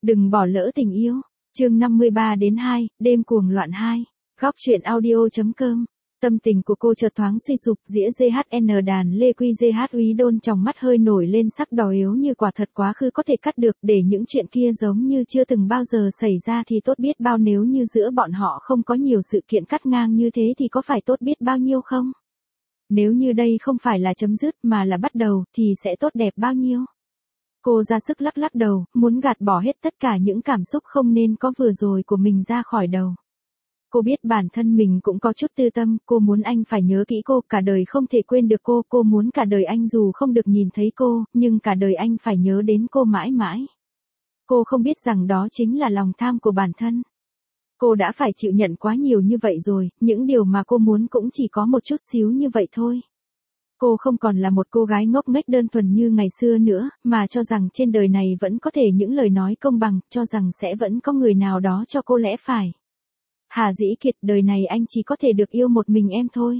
Đừng bỏ lỡ tình yêu. Chương 53-2, đêm cuồng loạn 2. Góc truyện audio.com. Tâm tình của cô chợt thoáng suy sụp, dĩa GHN đàn Lê Quy GH Úy Đôn trong mắt hơi nổi lên sắc đỏ yếu như quả thật quá khứ có thể cắt được, để những chuyện kia giống như chưa từng bao giờ xảy ra thì tốt biết bao, nếu như giữa bọn họ không có nhiều sự kiện cắt ngang như thế thì có phải tốt biết bao nhiêu không? Nếu như đây không phải là chấm dứt mà là bắt đầu thì sẽ tốt đẹp bao nhiêu? Cô ra sức lắc lắc đầu, muốn gạt bỏ hết tất cả những cảm xúc không nên có vừa rồi của mình ra khỏi đầu. Cô biết bản thân mình cũng có chút tư tâm, cô muốn anh phải nhớ kỹ cô, cả đời không thể quên được cô muốn cả đời anh dù không được nhìn thấy cô, nhưng cả đời anh phải nhớ đến cô mãi mãi. Cô không biết rằng đó chính là lòng tham của bản thân. Cô đã phải chịu nhận quá nhiều như vậy rồi, những điều mà cô muốn cũng chỉ có một chút xíu như vậy thôi. Cô không còn là một cô gái ngốc nghếch đơn thuần như ngày xưa nữa, mà cho rằng trên đời này vẫn có thể những lời nói công bằng, cho rằng sẽ vẫn có người nào đó cho cô lẽ phải. Hà Dĩ Kiệt, đời này anh chỉ có thể được yêu một mình em thôi.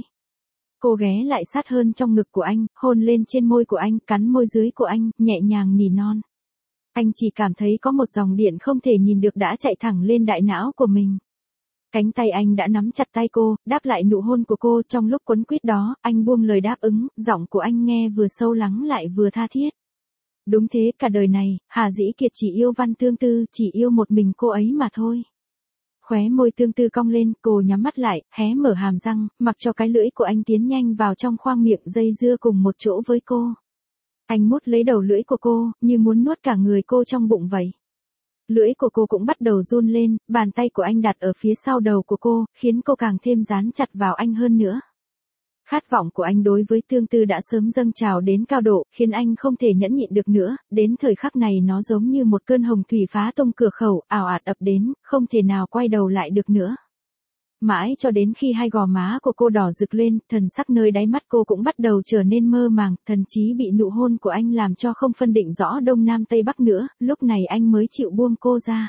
Cô ghé lại sát hơn trong ngực của anh, hôn lên trên môi của anh, cắn môi dưới của anh, nhẹ nhàng nỉ non. Anh chỉ cảm thấy có một dòng điện không thể nhìn được đã chạy thẳng lên đại não của mình. Cánh tay anh đã nắm chặt tay cô, đáp lại nụ hôn của cô. Trong lúc quấn quýt đó, anh buông lời đáp ứng, giọng của anh nghe vừa sâu lắng lại vừa tha thiết. Đúng thế, cả đời này, Hà Dĩ Kiệt chỉ yêu Văn Tương Tư, chỉ yêu một mình cô ấy mà thôi. Khóe môi Tương Tư cong lên, cô nhắm mắt lại, hé mở hàm răng, mặc cho cái lưỡi của anh tiến nhanh vào trong khoang miệng, dây dưa cùng một chỗ với cô. Anh mút lấy đầu lưỡi của cô, như muốn nuốt cả người cô trong bụng vậy. Lưỡi của cô cũng bắt đầu run lên, bàn tay của anh đặt ở phía sau đầu của cô, khiến cô càng thêm dán chặt vào anh hơn nữa. Khát vọng của anh đối với Tương Tư đã sớm dâng trào đến cao độ, khiến anh không thể nhẫn nhịn được nữa, đến thời khắc này nó giống như một cơn hồng thủy phá tung cửa khẩu, ào ạt ập đến, không thể nào quay đầu lại được nữa. Mãi cho đến khi hai gò má của cô đỏ rực lên, thần sắc nơi đáy mắt cô cũng bắt đầu trở nên mơ màng, thần chí bị nụ hôn của anh làm cho không phân định rõ đông nam tây bắc nữa, lúc này anh mới chịu buông cô ra.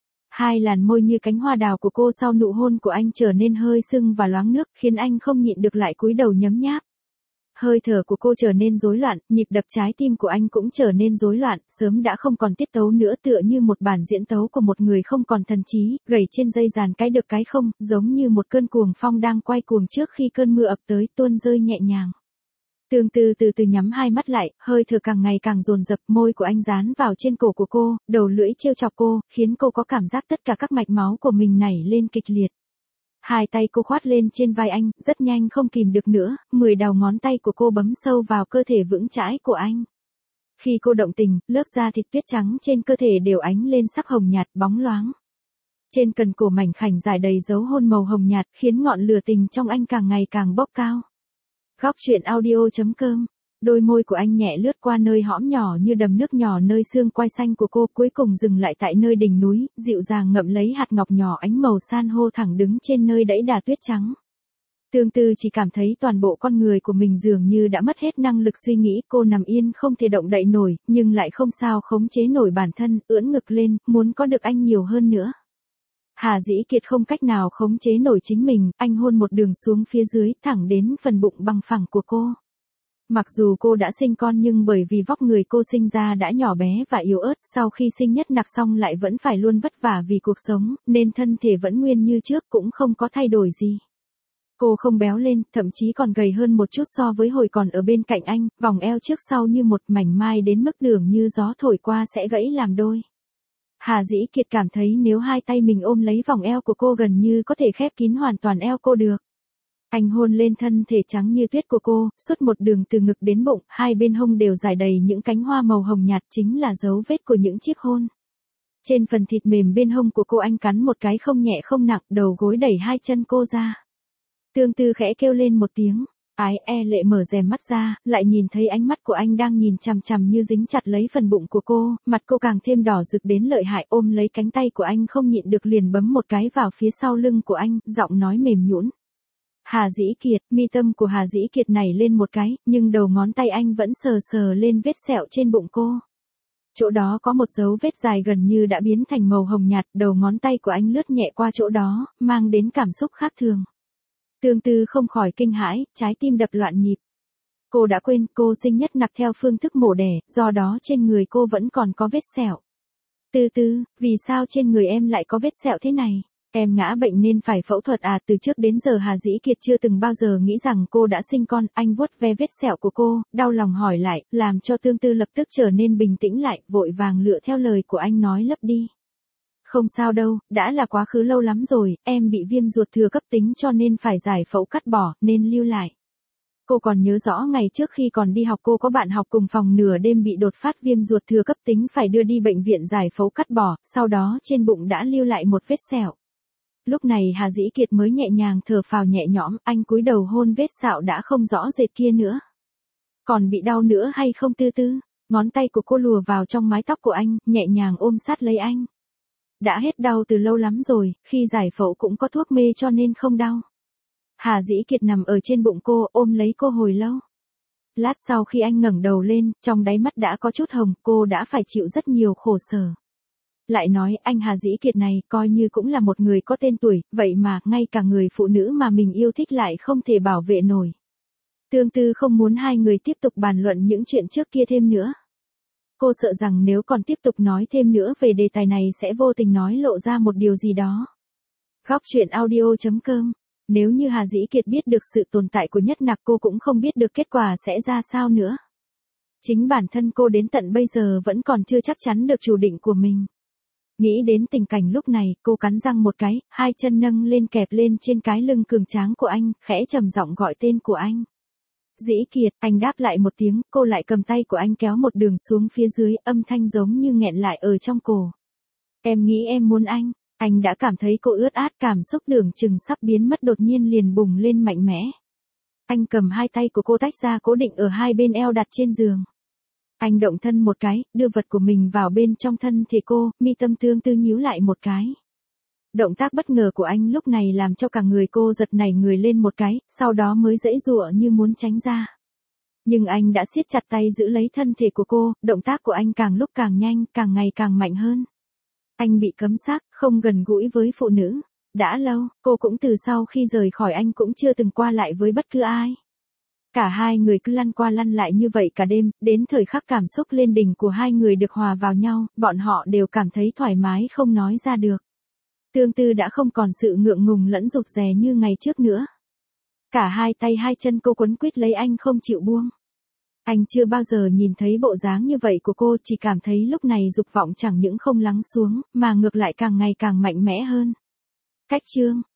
Hai làn môi như cánh hoa đào của cô sau nụ hôn của anh trở nên hơi sưng và loáng nước, khiến anh không nhịn được lại cúi đầu nhấm nháp. Hơi thở của cô trở nên rối loạn, nhịp đập trái tim của anh cũng trở nên rối loạn, sớm đã không còn tiết tấu nữa, tựa như một bản diễn tấu của một người không còn thần trí, gầy trên dây dàn cái được cái không, giống như một cơn cuồng phong đang quay cuồng trước khi cơn mưa ập tới, tuôn rơi nhẹ nhàng. Tương Tư từ từ nhắm hai mắt lại, hơi thở càng ngày càng dồn dập, môi của anh dán vào trên cổ của cô, đầu lưỡi trêu chọc cô, khiến cô có cảm giác tất cả các mạch máu của mình nảy lên kịch liệt. Hai tay cô khoát lên trên vai anh, rất nhanh không kìm được nữa, 10 đầu ngón tay của cô bấm sâu vào cơ thể vững chãi của anh. Khi cô động tình, lớp da thịt tuyết trắng trên cơ thể đều ánh lên sắc hồng nhạt bóng loáng. Trên cần cổ mảnh khảnh dài đầy dấu hôn màu hồng nhạt, khiến ngọn lửa tình trong anh càng ngày càng bốc cao. Góc truyện audio.com. Đôi môi của anh nhẹ lướt qua nơi hõm nhỏ như đầm nước nhỏ nơi xương quai xanh của cô, cuối cùng dừng lại tại nơi đỉnh núi, dịu dàng ngậm lấy hạt ngọc nhỏ ánh màu san hô thẳng đứng trên nơi đẫy đà tuyết trắng. Tương Tư chỉ cảm thấy toàn bộ con người của mình dường như đã mất hết năng lực suy nghĩ, cô nằm yên không thể động đậy nổi, nhưng lại không sao khống chế nổi bản thân, ưỡn ngực lên, muốn có được anh nhiều hơn nữa. Hà Dĩ Kiệt không cách nào khống chế nổi chính mình, anh hôn một đường xuống phía dưới, thẳng đến phần bụng bằng phẳng của cô. Mặc dù cô đã sinh con nhưng bởi vì vóc người cô sinh ra đã nhỏ bé và yếu ớt, sau khi sinh nhất nặc xong lại vẫn phải luôn vất vả vì cuộc sống, nên thân thể vẫn nguyên như trước, cũng không có thay đổi gì. Cô không béo lên, thậm chí còn gầy hơn một chút so với hồi còn ở bên cạnh anh, vòng eo trước sau như một mảnh mai đến mức đường như gió thổi qua sẽ gãy làm đôi. Hà Dĩ Kiệt cảm thấy nếu hai tay mình ôm lấy vòng eo của cô gần như có thể khép kín hoàn toàn eo cô được. Anh hôn lên thân thể trắng như tuyết của cô, suốt một đường từ ngực đến bụng, hai bên hông đều rải đầy những cánh hoa màu hồng nhạt, chính là dấu vết của những chiếc hôn. Trên phần thịt mềm bên hông của cô anh cắn một cái không nhẹ không nặng, đầu gối đẩy hai chân cô ra. Tương Tư khẽ kêu lên một tiếng, ái lệ mở rèm mắt ra, lại nhìn thấy ánh mắt của anh đang nhìn chằm chằm như dính chặt lấy phần bụng của cô, mặt cô càng thêm đỏ rực đến lợi hại, ôm lấy cánh tay của anh không nhịn được liền bấm một cái vào phía sau lưng của anh, giọng nói mềm nhũn. Hà Dĩ Kiệt, mi tâm của Hà Dĩ Kiệt nảy lên một cái, nhưng đầu ngón tay anh vẫn sờ sờ lên vết sẹo trên bụng cô. Chỗ đó có một dấu vết dài gần như đã biến thành màu hồng nhạt, đầu ngón tay của anh lướt nhẹ qua chỗ đó, mang đến cảm xúc khác thường. Tương Tư không khỏi kinh hãi, trái tim đập loạn nhịp. Cô đã quên cô sinh nhất nặc theo phương thức mổ đẻ, do đó trên người cô vẫn còn có vết sẹo. Từ từ, vì sao trên người em lại có vết sẹo thế này? Em ngã bệnh nên phải phẫu thuật à? Từ trước đến giờ Hà Dĩ Kiệt chưa từng bao giờ nghĩ rằng cô đã sinh con. Anh vuốt ve vết sẹo của cô, đau lòng hỏi lại, làm cho Tương Tư lập tức trở nên bình tĩnh lại, vội vàng lựa theo lời của anh nói lấp đi. Không sao đâu, đã là quá khứ lâu lắm rồi, em bị viêm ruột thừa cấp tính cho nên phải giải phẫu cắt bỏ, nên lưu lại. Cô còn nhớ rõ ngày trước khi còn đi học cô có bạn học cùng phòng nửa đêm bị đột phát viêm ruột thừa cấp tính phải đưa đi bệnh viện giải phẫu cắt bỏ, sau đó trên bụng đã lưu lại một vết sẹo. Lúc này Hà Dĩ Kiệt mới nhẹ nhàng thở phào nhẹ nhõm, anh cúi đầu hôn vết sẹo đã không rõ rệt kia nữa. Còn bị đau nữa hay không Tư Tư? Ngón tay của cô lùa vào trong mái tóc của anh, nhẹ nhàng ôm sát lấy anh. Đã hết đau từ lâu lắm rồi, khi giải phẫu cũng có thuốc mê cho nên không đau. Hà Dĩ Kiệt nằm ở trên bụng cô, ôm lấy cô hồi lâu. Lát sau khi anh ngẩng đầu lên, trong đáy mắt đã có chút hồng, cô đã phải chịu rất nhiều khổ sở. Lại nói, anh Hà Dĩ Kiệt này, coi như cũng là một người có tên tuổi, vậy mà, ngay cả người phụ nữ mà mình yêu thích lại không thể bảo vệ nổi. Tương Tư không muốn hai người tiếp tục bàn luận những chuyện trước kia thêm nữa. Cô sợ rằng nếu còn tiếp tục nói thêm nữa về đề tài này sẽ vô tình nói lộ ra một điều gì đó. Góc truyện audio.com. Nếu như Hà Dĩ Kiệt biết được sự tồn tại của Nhất Nặc cô cũng không biết được kết quả sẽ ra sao nữa. Chính bản thân cô đến tận bây giờ vẫn còn chưa chắc chắn được chủ định của mình. Nghĩ đến tình cảnh lúc này, cô cắn răng một cái, hai chân nâng lên kẹp lên trên cái lưng cường tráng của anh, khẽ trầm giọng gọi tên của anh. Dĩ Kiệt, anh đáp lại một tiếng, cô lại cầm tay của anh kéo một đường xuống phía dưới, âm thanh giống như nghẹn lại ở trong cổ. Em nghĩ em muốn anh đã cảm thấy cô ướt át, cảm xúc tưởng chừng sắp biến mất đột nhiên liền bùng lên mạnh mẽ. Anh cầm hai tay của cô tách ra cố định ở hai bên eo đặt trên giường. Anh động thân một cái, đưa vật của mình vào bên trong thân thể cô, mi tâm Tương Tư nhíu lại một cái. Động tác bất ngờ của anh lúc này làm cho cả người cô giật nảy người lên một cái, sau đó mới giãy giụa như muốn tránh ra. Nhưng anh đã siết chặt tay giữ lấy thân thể của cô, động tác của anh càng lúc càng nhanh, càng ngày càng mạnh hơn. Anh bị cấm xác, không gần gũi với phụ nữ. Đã lâu, cô cũng từ sau khi rời khỏi anh cũng chưa từng qua lại với bất cứ ai. Cả hai người cứ lăn qua lăn lại như vậy cả đêm, đến thời khắc cảm xúc lên đỉnh của hai người được hòa vào nhau, bọn họ đều cảm thấy thoải mái không nói ra được. Tương Tư đã không còn sự ngượng ngùng lẫn rụt rè như ngày trước nữa. Cả hai tay hai chân cô quấn quýt lấy anh không chịu buông. Anh chưa bao giờ nhìn thấy bộ dáng như vậy của cô, chỉ cảm thấy lúc này dục vọng chẳng những không lắng xuống, mà ngược lại càng ngày càng mạnh mẽ hơn. Cách chương